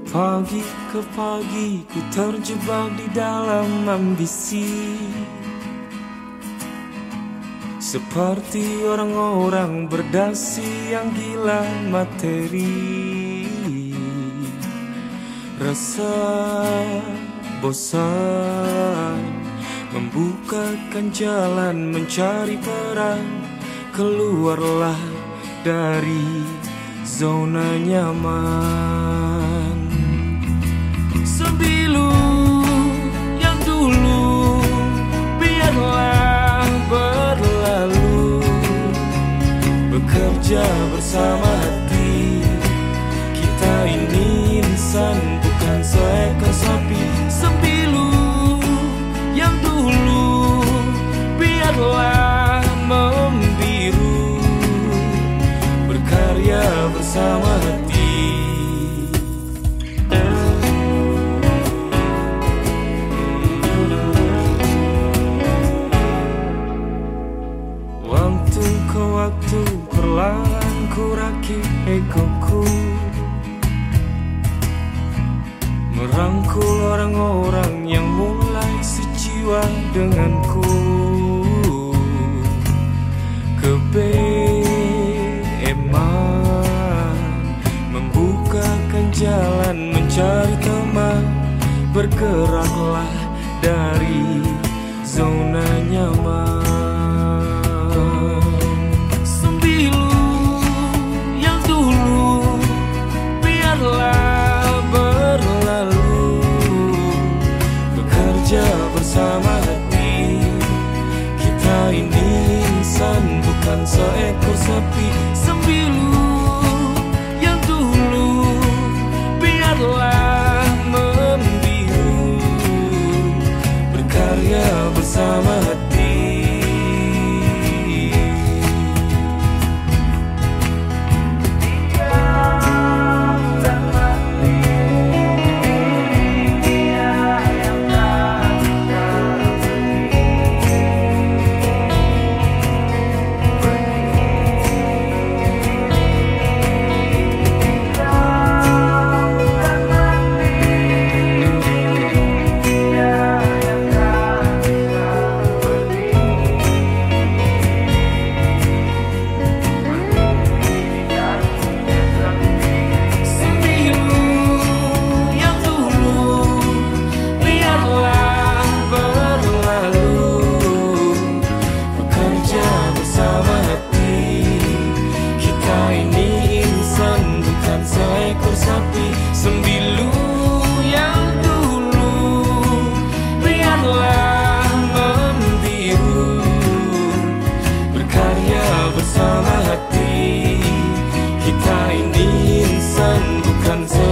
Pagi ke pagi ku terjebak di dalam ambisi, seperti orang-orang berdasi yang gila materi. Rasa bosan membukakan jalan mencari peran. Keluarlah dari zona nyaman. Sembilu yang dulu biarlah berlalu, bekerja bersama hati. Kita ini insan, bukan seekor sapi. Sembilu yang dulu biarlah membiru, berkarya bersama hati. Waktu ke waktu perlahan ku rakit egoku, merangkul orang-orang yang mulai sejiwa denganku. Kebeeman membukakan jalan mencari teman. Bergeraklah dari zona nyaman. Sembilu yang dulu biarlah berlalu, bekerja bersama hati. Kita ini insan, bukan seekor sapi. Sembilu yang dulu biarlah membiru, berkarya bersama hati. Sembilu yang dulu biarlah membiru, berkarya bersama hati. Kita ini insan, bukan